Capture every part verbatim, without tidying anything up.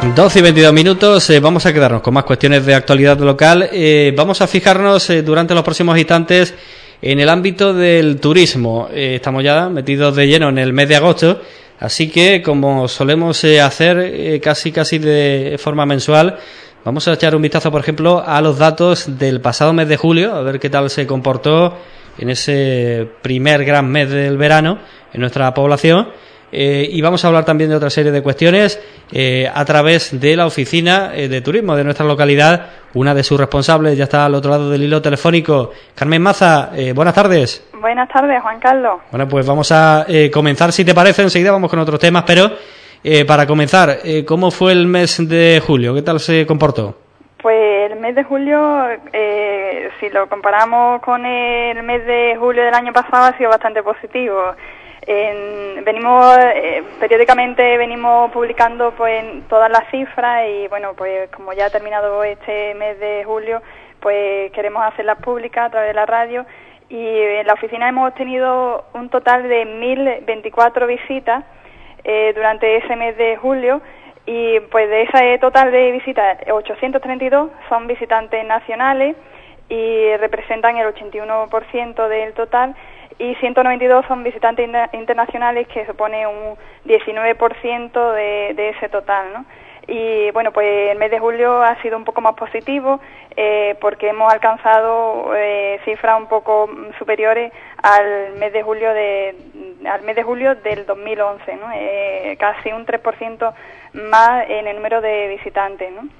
doce y veintidós minutos, eh, vamos a quedarnos con más cuestiones de actualidad local. Eh, vamos a fijarnos eh, durante los próximos instantes en el ámbito del turismo. Eh, estamos ya metidos de lleno en el mes de agosto, así que como solemos eh, hacer eh, casi casi de forma mensual, vamos a echar un vistazo, por ejemplo, a los datos del pasado mes de julio, a ver qué tal se comportó en ese primer gran mes del verano en nuestra población. Eh, y vamos a hablar también de otra serie de cuestiones eh, a través de la oficina eh, de turismo de nuestra localidad. Una de sus responsables ya está al otro lado del hilo telefónico. Carmen Maza, eh, buenas tardes. Buenas tardes, Juan Carlos. Bueno, pues vamos a eh, comenzar, si te parece. Enseguida vamos con otros temas, pero eh, para comenzar, eh, ¿cómo fue el mes de julio? ¿Qué tal se comportó? Pues el mes de julio, eh, si lo comparamos con el mes de julio del año pasado, ha sido bastante positivo. En, venimos eh, periódicamente venimos publicando pues todas las cifras y bueno, pues como ya ha terminado este mes de julio, pues queremos hacerlas públicas a través de la radio, y en la oficina hemos tenido un total de mil veinticuatro visitas eh, durante ese mes de julio, y pues de ese total de visitas ochocientos treinta y dos son visitantes nacionales y representan el ochenta y uno por ciento del total, y ciento noventa y dos son visitantes internacionales, que supone un diecinueve por ciento de, de ese total, ¿no? Y bueno, pues el mes de julio ha sido un poco más positivo eh, porque hemos alcanzado eh, cifras un poco superiores al mes de julio de al mes de julio del dos mil once, ¿no? Eh, casi un tres por ciento más en el número de visitantes, ¿no?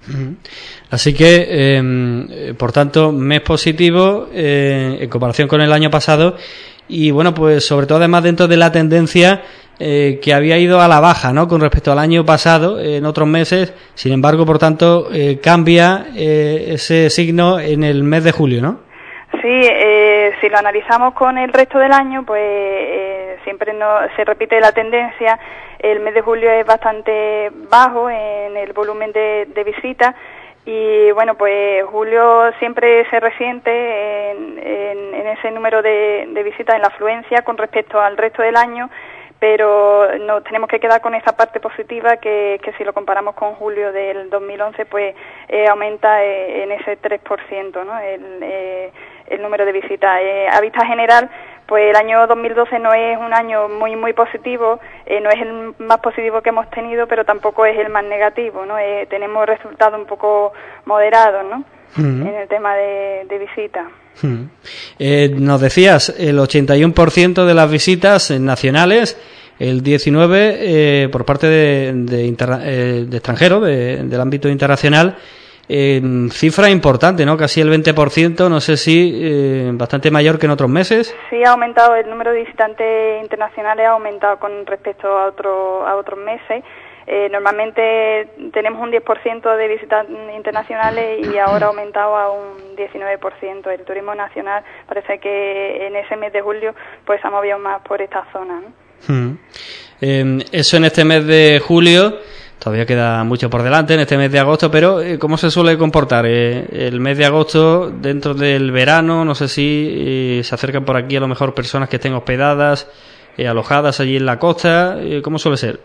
Así que, eh, por tanto, mes positivo eh, en comparación con el año pasado, y bueno, pues sobre todo además dentro de la tendencia eh, que había ido a la baja, ¿no?, con respecto al año pasado eh, en otros meses. Sin embargo, por tanto, eh, cambia eh, ese signo en el mes de julio, ¿no? Sí, eh, si lo analizamos con el resto del año, pues eh, siempre no, se repite la tendencia. El mes de julio es bastante bajo en el volumen de, de visitas, y bueno, pues julio siempre se resiente en, en, en ese número de, de visitas, en la afluencia con respecto al resto del año, pero nos tenemos que quedar con esa parte positiva que, que si lo comparamos con julio del dos mil once, pues eh, aumenta eh, en ese tres por ciento, ¿no?, el, eh, el número de visitas. Eh, a vista general, pues el año dos mil doce no es un año muy muy positivo, eh, no es el más positivo que hemos tenido, pero tampoco es el más negativo, ¿no? Eh, tenemos resultados un poco moderados, ¿no?, uh-huh, en el tema de, de visitas. Uh-huh. Eh, nos decías, el ochenta y uno por ciento de las visitas nacionales, el diecinueve por ciento eh, por parte de, de, interna, eh, de extranjeros, de, del ámbito internacional. Eh, cifra importante, ¿no? Casi el veinte por ciento, no sé si eh, bastante mayor que en otros meses. Sí, ha aumentado el número de visitantes internacionales, ha aumentado con respecto a, otro, a otros meses. Eh, normalmente tenemos un diez por ciento de visitantes internacionales y ahora ha aumentado a un diecinueve por ciento. El turismo nacional parece que en ese mes de julio pues se ha movido más por esta zona, ¿no? Hmm. Eh, eso en este mes de julio. Todavía queda mucho por delante en este mes de agosto, pero eh, ¿cómo se suele comportar eh, el mes de agosto dentro del verano? No sé si eh, se acercan por aquí a lo mejor personas que estén hospedadas, eh, alojadas allí en la costa. Eh, ¿Cómo suele ser?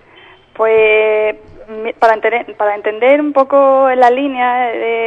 Pues para entender, para entender un poco la línea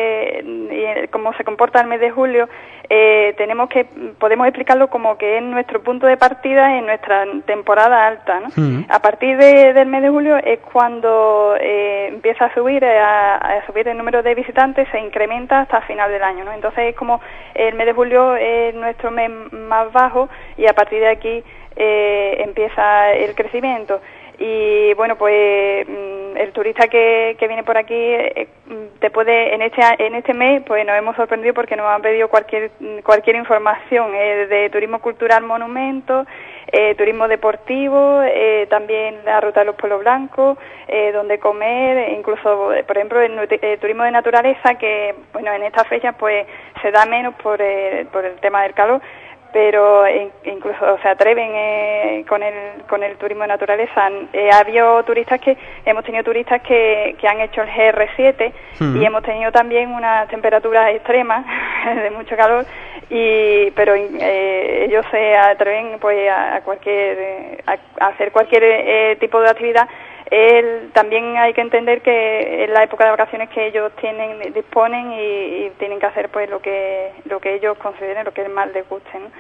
de cómo se comporta el mes de julio, eh, tenemos que podemos explicarlo como que es nuestro punto de partida en nuestra temporada alta, ¿no? Uh-huh. A partir de, del mes de julio es cuando eh, empieza a subir a, a subir el número de visitantes, se incrementa hasta final del año, ¿no? Entonces es como el mes de julio es nuestro mes más bajo, y a partir de aquí eh, empieza el crecimiento. Y bueno, pues el turista que, que viene por aquí eh, te puede en este en este mes pues nos hemos sorprendido porque nos han pedido cualquier cualquier información eh, de turismo cultural, monumentos, eh, turismo deportivo, eh, también la ruta de los pueblos blancos, eh, donde comer, incluso por ejemplo el, el turismo de naturaleza, que bueno, en estas fechas pues se da menos por el, por el tema del calor, pero incluso se atreven eh, con el con el turismo de naturaleza. Eh, ha habido turistas que hemos tenido turistas que, que han hecho el G R siete, uh-huh, y hemos tenido también unas temperaturas extremas de mucho calor, y pero eh, ellos se atreven pues a, a cualquier a, a hacer cualquier eh, tipo de actividad El, también hay que entender que es la época de vacaciones que ellos tienen, disponen y, y tienen que hacer pues lo que lo que ellos consideren, lo que más les guste, ¿no?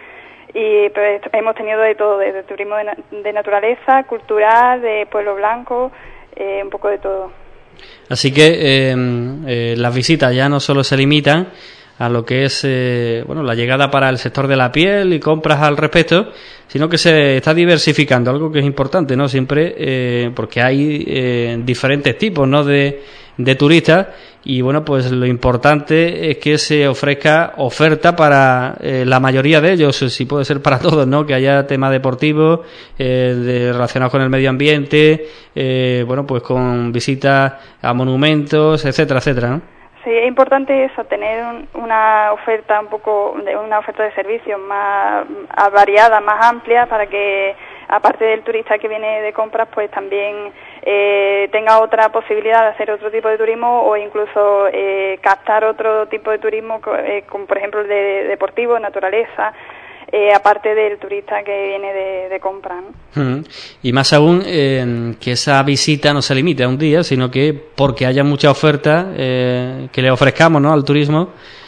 Y pues hemos tenido de todo, desde turismo de, na de naturaleza, cultural, de pueblo blanco, eh, un poco de todo. Así que eh, eh, las visitas ya no solo se limitan a lo que es eh, bueno la llegada para el sector de la piel y compras al respecto, sino que se está diversificando, algo que es importante, ¿no? Siempre eh, porque hay eh, diferentes tipos, ¿no? de, de turistas y bueno, pues lo importante es que se ofrezca oferta para eh, la mayoría de ellos, si puede ser para todos, ¿no? Que haya temas deportivos eh, de, relacionados con el medio ambiente, eh, bueno, pues con visitas a monumentos, etcétera, etcétera, ¿no? Sí, es importante eso, tener un, una oferta un poco, de una oferta de servicios más variada, más amplia, para que aparte del turista que viene de compras, pues también eh, tenga otra posibilidad de hacer otro tipo de turismo o incluso eh, captar otro tipo de turismo, eh, como por ejemplo el de deportivo, naturaleza. Eh, aparte del turista que viene de, de compra, ¿no? Mm. Y más aún eh, que esa visita no se limite a un día, sino que porque haya mucha oferta eh, que le ofrezcamos, ¿no? al turismo,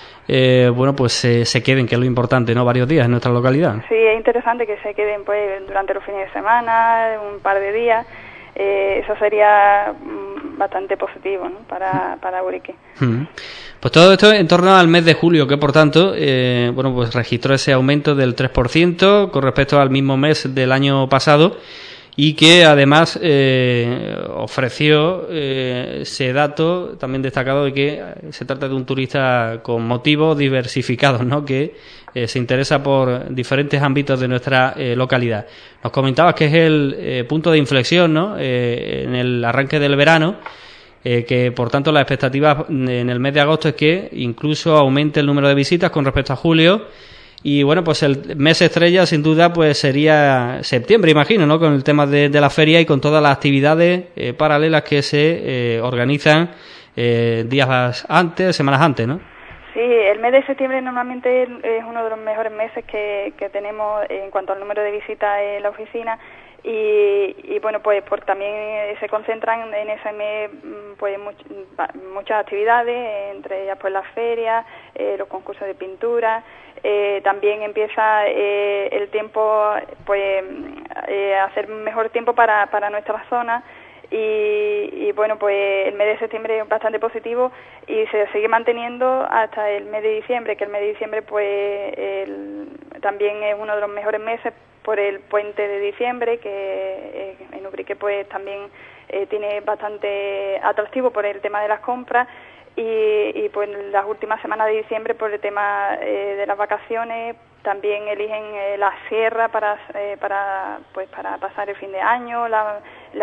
eh, bueno, pues eh, se queden, que es lo importante, ¿no? Varios días en nuestra localidad. Sí, es interesante que se queden pues durante los fines de semana, un par de días. Eh, eso sería mm, bastante positivo, ¿no? para, para Urique. Mm. Pues todo esto en torno al mes de julio, que por tanto, eh, bueno, pues registró ese aumento del tres por ciento con respecto al mismo mes del año pasado y que además eh, ofreció eh, ese dato también destacado de que se trata de un turista con motivos diversificados, ¿no? Que eh, se interesa por diferentes ámbitos de nuestra eh, localidad. Nos comentabas que es el eh, punto de inflexión, ¿no? Eh, en el arranque del verano. Eh, que por tanto la expectativa en el mes de agosto es que incluso aumente el número de visitas con respecto a julio y bueno, pues el mes estrella sin duda pues sería septiembre, imagino, ¿no? Con el tema de, de la feria y con todas las actividades eh, paralelas que se eh, organizan eh, días antes, semanas antes, ¿no? Sí, el mes de septiembre normalmente es uno de los mejores meses que, que tenemos en cuanto al número de visitas en la oficina. Y, y bueno, pues por también se concentran en ese mes pues much, muchas actividades, entre ellas pues las ferias, eh, los concursos de pintura, eh, también empieza eh, el tiempo, pues eh, a hacer mejor tiempo para, para nuestra zona. Y, y bueno, pues el mes de septiembre es bastante positivo y se sigue manteniendo hasta el mes de diciembre, que el mes de diciembre pues el, también es uno de los mejores meses por el puente de diciembre, que eh, en Ubrique pues también eh, tiene bastante atractivo por el tema de las compras y, y pues las últimas semanas de diciembre por el tema eh, de las vacaciones también eligen eh, la sierra para eh, para pues para pasar el fin de año, la,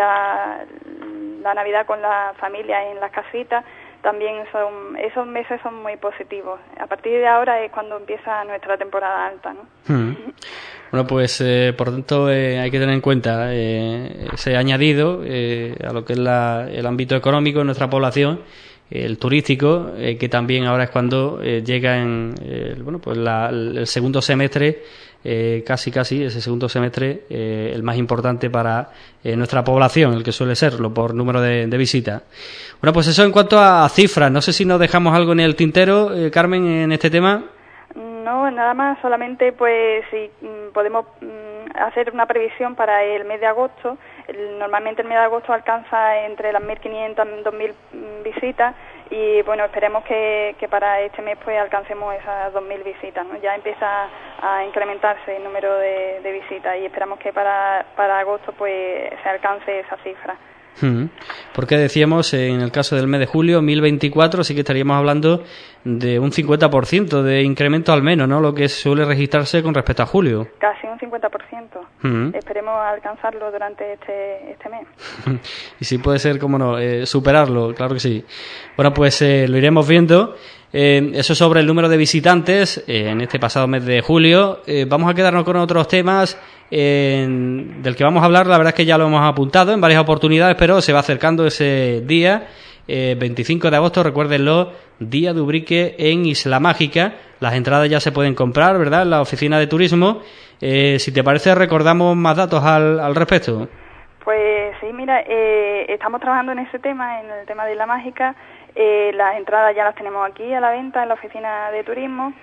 la, la Navidad con la familia en las casitas. También son esos meses son muy positivos. A partir de ahora es cuando empieza nuestra temporada alta, ¿no? Hmm. Bueno, pues eh, por tanto eh, hay que tener en cuenta eh, ese añadido eh, a lo que es la, el ámbito económico de nuestra población, el turístico, eh, que también ahora es cuando eh, llega en eh, bueno pues la, el segundo semestre, eh, casi casi ese segundo semestre eh, el más importante para eh, nuestra población, el que suele serlo por número de, de visitas. Bueno, pues eso en cuanto a, a cifras. No sé si nos dejamos algo en el tintero, eh, Carmen, en este tema. No, nada más, solamente pues si mm, podemos mm, hacer una previsión para el mes de agosto. El, normalmente el mes de agosto alcanza entre las mil quinientas y dos mil visitas y bueno, esperemos que, que para este mes pues alcancemos esas dos mil visitas, ¿no? Ya empieza a incrementarse el número de, de visitas y esperamos que para, para agosto pues se alcance esa cifra. Hmm. Porque decíamos, en el caso del mes de julio, mil veinticuatro, sí que estaríamos hablando de un cincuenta por ciento de incremento al menos, ¿no? Lo que suele registrarse con respecto a julio. Casi un cincuenta por ciento. Hmm. Esperemos alcanzarlo durante este, este mes. Y si puede ser, cómo no, eh, superarlo, claro que sí. Bueno, pues eh, lo iremos viendo. Eh, eso sobre el número de visitantes eh, en este pasado mes de julio. Eh, vamos a quedarnos con otros temas eh, del que vamos a hablar. La verdad es que ya lo hemos apuntado en varias oportunidades, pero se va acercando ese día, eh, veinticinco de agosto, recuérdenlo, Día de Ubrique en Isla Mágica. Las entradas ya se pueden comprar, ¿verdad?, en la oficina de turismo. Eh, si te parece, recordamos más datos al, al respecto. Pues sí, mira, eh, estamos trabajando en ese tema, en el tema de Isla Mágica. Eh, las entradas ya las tenemos aquí a la venta en la oficina de turismo.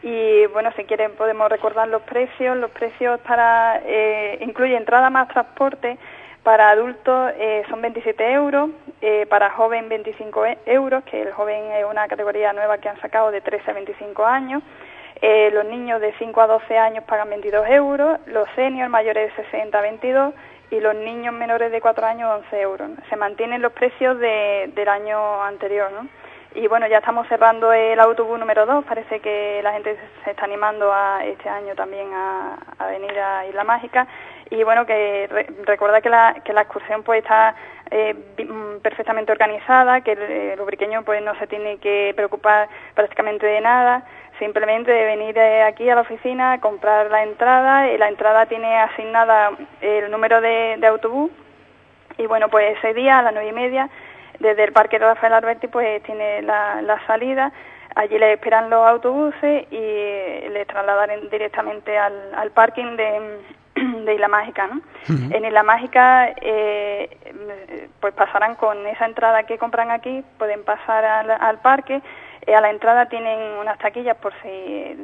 Y bueno, si quieren podemos recordar los precios. Los precios para eh, incluye entrada más transporte. Para adultos eh, son veintisiete euros, eh, para joven veinticinco euros, que el joven es una categoría nueva que han sacado de trece a veinticinco años. Eh, los niños de cinco a doce años pagan veintidós euros, los seniors mayores de sesenta a veintidós y los niños menores de cuatro años once euros, ¿no? Se mantienen los precios de, del año anterior, ¿no? Y bueno, ya estamos cerrando el autobús número dos, parece que la gente se está animando a este año también a, a venir a Isla Mágica. Y bueno, que re, recordar que la, que la excursión pues está eh, perfectamente organizada, que el, el ubriqueño pues no se tiene que preocupar prácticamente de nada, simplemente de venir eh, aquí a la oficina, comprar la entrada, y la entrada tiene asignada el número de, de autobús, y bueno, pues ese día a las nueve y media, desde el Parque Rafael Alberti, pues tiene la, la salida. Allí les esperan los autobuses y les trasladan directamente al, al parking de, de Isla Mágica, ¿no? Uh-huh. En Isla Mágica, eh, pues pasarán con esa entrada que compran aquí, pueden pasar al, al parque. Eh, a la entrada tienen unas taquillas por si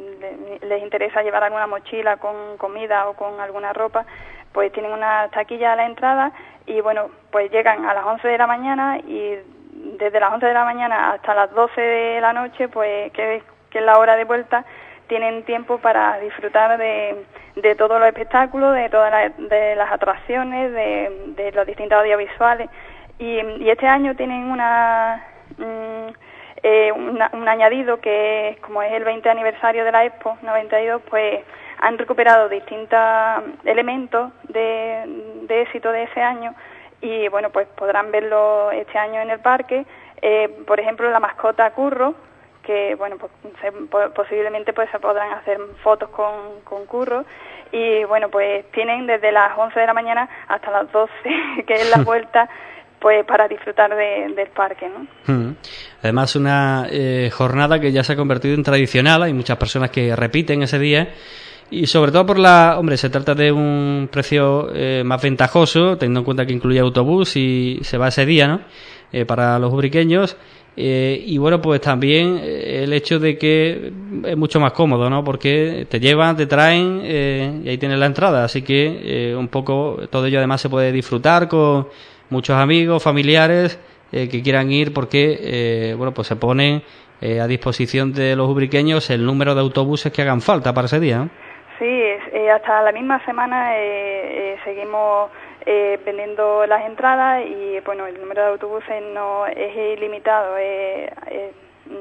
le, les interesa llevar alguna mochila con comida o con alguna ropa, pues tienen unas taquillas a la entrada y bueno, pues llegan a las once de la mañana y desde las once de la mañana hasta las doce de la noche, pues que, que es la hora de vuelta, tienen tiempo para disfrutar de, de todos los espectáculos, de todas las, de las atracciones, de, de los distintos audiovisuales. Y, y este año tienen una, mm, eh, una, un añadido que, como es el veinte aniversario de la Expo noventa y dos, pues han recuperado distintos elementos de, de éxito de ese año. Y bueno, pues podrán verlo este año en el parque. Eh, por ejemplo, la mascota Curro, que bueno, pues se, posiblemente pues se podrán hacer fotos con, con Curro. Y bueno, pues tienen desde las once de la mañana hasta las doce, que es la vuelta, pues para disfrutar de, del parque, ¿no? Hmm. Además, una eh, jornada que ya se ha convertido en tradicional. Hay muchas personas que repiten ese día. Y sobre todo por la... Hombre, se trata de un precio eh, más ventajoso, teniendo en cuenta que incluye autobús y se va ese día, ¿no? Eh, para los ubriqueños. Eh, y bueno, pues también eh, el hecho de que es mucho más cómodo, ¿no? Porque te llevan, te traen eh, y ahí tienes la entrada. Así que eh, un poco todo ello además se puede disfrutar con muchos amigos, familiares eh, que quieran ir porque, eh, bueno, pues se ponen eh, a disposición de los ubriqueños el número de autobuses que hagan falta para ese día, ¿no? Sí, eh, hasta la misma semana eh, eh, seguimos eh, vendiendo las entradas y bueno, el número de autobuses no es ilimitado, eh, eh,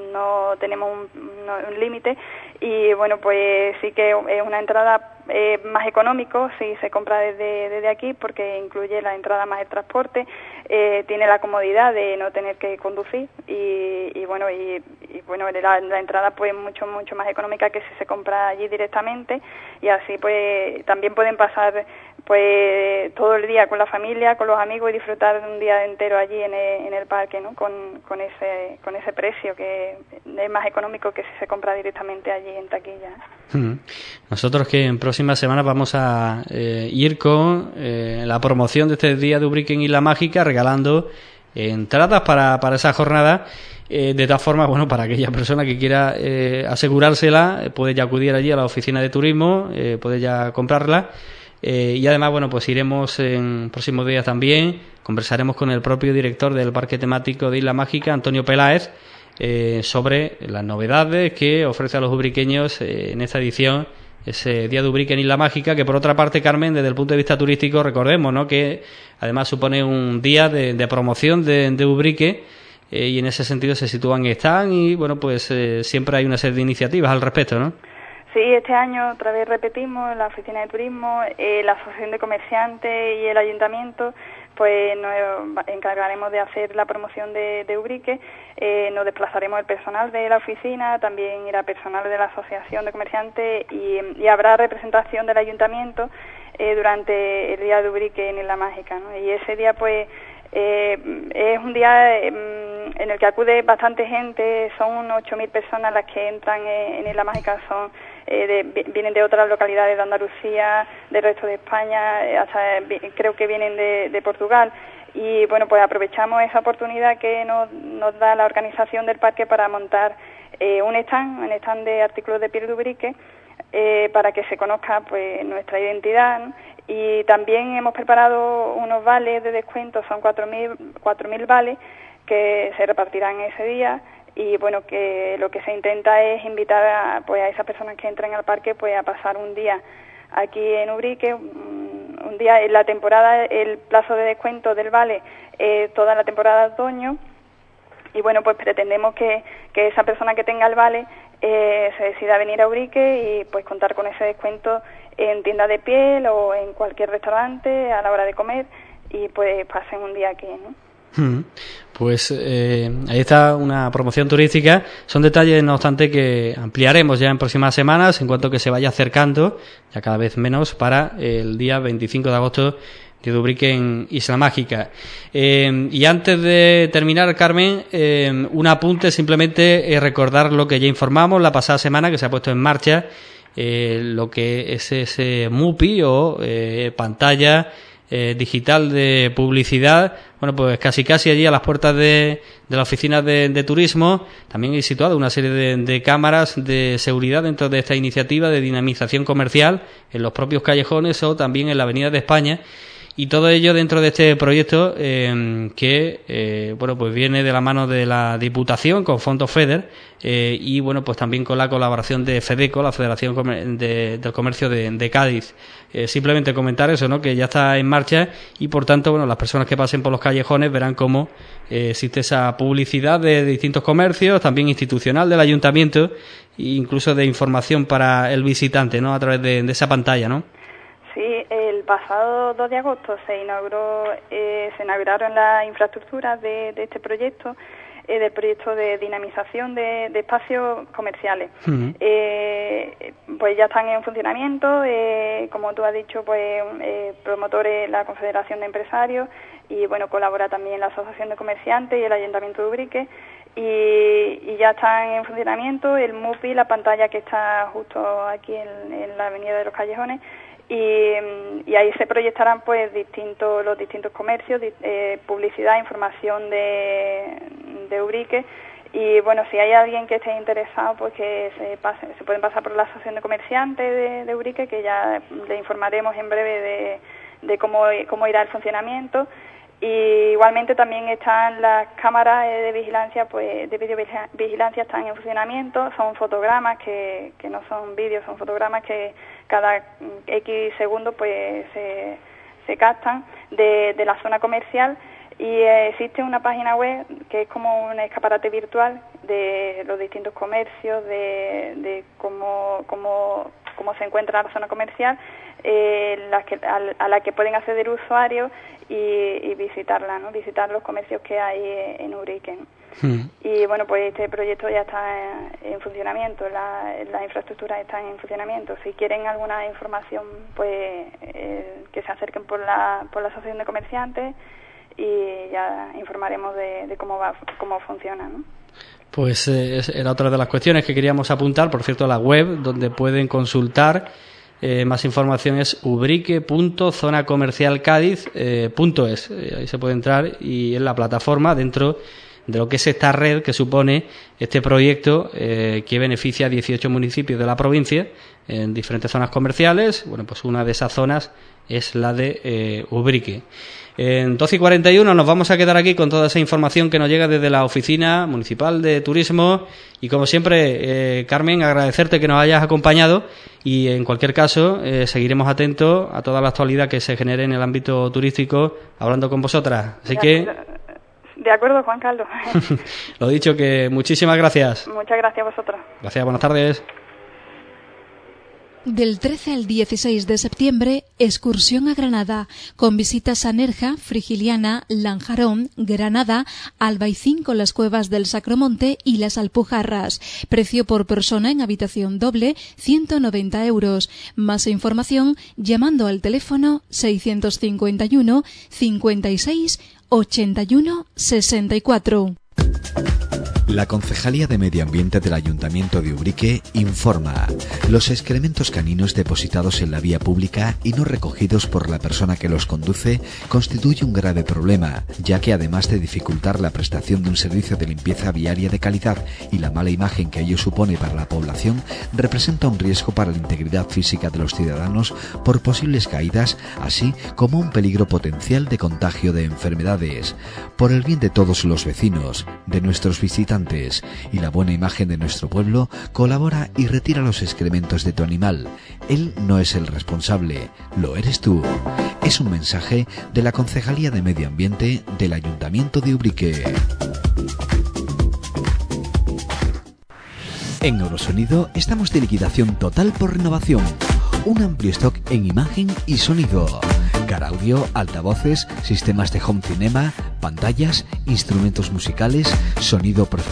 no tenemos un, no, un límite y bueno, pues sí que es una entrada eh, más económico si se compra desde, desde aquí porque incluye la entrada más el transporte, eh, tiene la comodidad de no tener que conducir y, y bueno, y, y bueno la, la entrada pues mucho mucho más económica que si se compra allí directamente y así pues también pueden pasar pues todo el día con la familia, con los amigos y disfrutar de un día entero allí en el, en el parque, ¿no? Con, con ese con ese precio que es más económico que si se compra directamente allí en taquilla. Hmm. Nosotros que en próximas semanas vamos a eh, ir con eh, la promoción de este día de Ubrique en Isla Mágica, regalando eh, entradas para, para esa jornada. Eh, de todas formas, bueno, para aquella persona que quiera eh, asegurársela, eh, puede ya acudir allí a la oficina de turismo, eh, puede ya comprarla. Eh, y además, bueno, pues iremos en próximos días también, conversaremos con el propio director del parque temático de Isla Mágica, Antonio Peláez, eh, sobre las novedades que ofrece a los ubriqueños eh, en esta edición, ese Día de Ubrique en Isla Mágica, que por otra parte, Carmen, desde el punto de vista turístico, recordemos, ¿no?, que además supone un día de, de promoción de, de Ubrique, eh, y en ese sentido se sitúan y están, y bueno, pues eh, siempre hay una serie de iniciativas al respecto, ¿no? Sí, este año otra vez repetimos la oficina de turismo, eh, la asociación de comerciantes y el ayuntamiento, pues nos encargaremos de hacer la promoción de, de Ubrique, eh, nos desplazaremos el personal de la oficina, también irá personal de la asociación de comerciantes y, y habrá representación del ayuntamiento eh, durante el día de Ubrique en Isla Mágica, ¿no? Y ese día pues eh, es un día eh, en el que acude bastante gente, son unas ocho mil personas las que entran en, en Isla Mágica, son eh, de, vienen de otras localidades de Andalucía, del resto de España, eh, hasta creo que vienen de, de Portugal. Y bueno, pues aprovechamos esa oportunidad que nos, nos da la organización del parque para montar eh, un stand, un stand de artículos de piel de Ubrique, eh, para que se conozca pues nuestra identidad, ¿no? Y también hemos preparado unos vales de descuento, son cuatro mil vales que se repartirán ese día. Y bueno, que lo que se intenta es invitar a, pues, a esas personas que entren al parque pues a pasar un día aquí en Ubrique, un, un día en la temporada, el plazo de descuento del vale eh, toda la temporada de otoño. Y bueno, pues pretendemos que, que esa persona que tenga el vale eh, se decida venir a Ubrique y pues contar con ese descuento en tienda de piel o en cualquier restaurante a la hora de comer y pues pasen un día aquí, ¿no? Pues eh, ahí está una promoción turística. Son detalles, no obstante, que ampliaremos ya en próximas semanas en cuanto que se vaya acercando, ya cada vez menos, para el día veinticinco de agosto de Ubrique en Isla Mágica. Eh, y antes de terminar, Carmen, eh, un apunte, simplemente eh, recordar lo que ya informamos la pasada semana, que se ha puesto en marcha eh, lo que es ese M U P I o eh, pantalla Eh, digital de publicidad. Bueno, pues casi casi allí a las puertas de, de la oficina de, de turismo también hay situado una serie de, de cámaras de seguridad dentro de esta iniciativa de dinamización comercial en los propios callejones o también en la Avenida de España, y todo ello dentro de este proyecto eh, que eh, bueno, pues viene de la mano de la Diputación con fondos FEDER eh, y bueno, pues también con la colaboración de FEDECO, la Federación de, del Comercio de, de Cádiz. Eh, simplemente comentar eso, ¿no? Que ya está en marcha y por tanto, bueno, las personas que pasen por los callejones verán cómo eh, existe esa publicidad de distintos comercios, también institucional del ayuntamiento e incluso de información para el visitante, ¿no? A través de, de esa pantalla, ¿no? Sí, el pasado dos de agosto se inauguró, eh, se inauguraron las infraestructuras de, de este proyecto, eh, del proyecto de dinamización de, de espacios comerciales. Uh-huh. Eh, pues ya están en funcionamiento, eh, como tú has dicho, pues eh, promotores la Confederación de Empresarios y bueno, colabora también la Asociación de Comerciantes y el Ayuntamiento de Ubrique. Y, y ya están en funcionamiento el M U P I, la pantalla que está justo aquí en, en la Avenida de los Callejones. Y, y ahí se proyectarán pues distintos los distintos comercios, eh, publicidad, información de, de Ubrique. Y bueno, si hay alguien que esté interesado, pues que se pase, se pueden pasar por la Asociación de Comerciantes de, de Ubrique, que ya le informaremos en breve de, de cómo, cómo irá el funcionamiento. Y igualmente también están las cámaras de vigilancia, pues de videovigilancia están en funcionamiento. Son fotogramas que, que no son vídeos, son fotogramas que cada X segundos pues se, se captan de, de la zona comercial. Y eh, existe una página web que es como un escaparate virtual de los distintos comercios, de, de cómo, cómo, cómo se encuentra la zona comercial, eh, la que, a, a la que pueden acceder usuarios y, y visitarla, ¿no? Visitar los comercios que hay en Ubrique, ¿no? Hmm. Y bueno, pues este proyecto ya está en, en funcionamiento, la, las infraestructuras están en funcionamiento. Si quieren alguna información, pues eh, que se acerquen por la, por la Asociación de Comerciantes y ya informaremos de, de cómo va, cómo funciona, ¿no? Pues eh, era otra de las cuestiones que queríamos apuntar. Por cierto, la web donde pueden consultar eh, más información es ubrique punto zona comercial cádiz punto es. Eh, ahí se puede entrar y en la plataforma dentro de lo que es esta red que supone este proyecto eh, que beneficia a dieciocho municipios de la provincia en diferentes zonas comerciales. Bueno, pues una de esas zonas es la de eh, Ubrique. En doce y cuarenta y uno nos vamos a quedar aquí con toda esa información que nos llega desde la Oficina Municipal de Turismo y como siempre, eh, Carmen, agradecerte que nos hayas acompañado y en cualquier caso eh, seguiremos atentos a toda la actualidad que se genere en el ámbito turístico hablando con vosotras. Así de que... acuerdo, de acuerdo, Juan Carlos. Lo dicho, que muchísimas gracias. Muchas gracias a vosotros. Gracias, buenas tardes. Del trece al dieciséis de septiembre, excursión a Granada, con visitas a Nerja, Frigiliana, Lanjarón, Granada, Albaicín con las cuevas del Sacromonte y las Alpujarras. Precio por persona en habitación doble, ciento noventa euros. Más información llamando al teléfono seiscientos cincuenta y uno, cincuenta y seis, ochenta y uno, sesenta y cuatro. La Concejalía de Medio Ambiente del Ayuntamiento de Ubrique informa: los excrementos caninos depositados en la vía pública y no recogidos por la persona que los conduce constituye un grave problema, ya que además de dificultar la prestación de un servicio de limpieza viaria de calidad y la mala imagen que ello supone para la población, representa un riesgo para la integridad física de los ciudadanos por posibles caídas, así como un peligro potencial de contagio de enfermedades. Por el bien de todos los vecinos, de nuestros visitantes y la buena imagen de nuestro pueblo, colabora y retira los excrementos de tu animal. Él no es el responsable, lo eres tú. Es un mensaje de la Concejalía de Medio Ambiente del Ayuntamiento de Ubrique. En Eurosonido estamos de liquidación total por renovación. Un amplio stock en imagen y sonido. Car audio, altavoces, sistemas de home cinema, pantallas, instrumentos musicales, sonido profesional.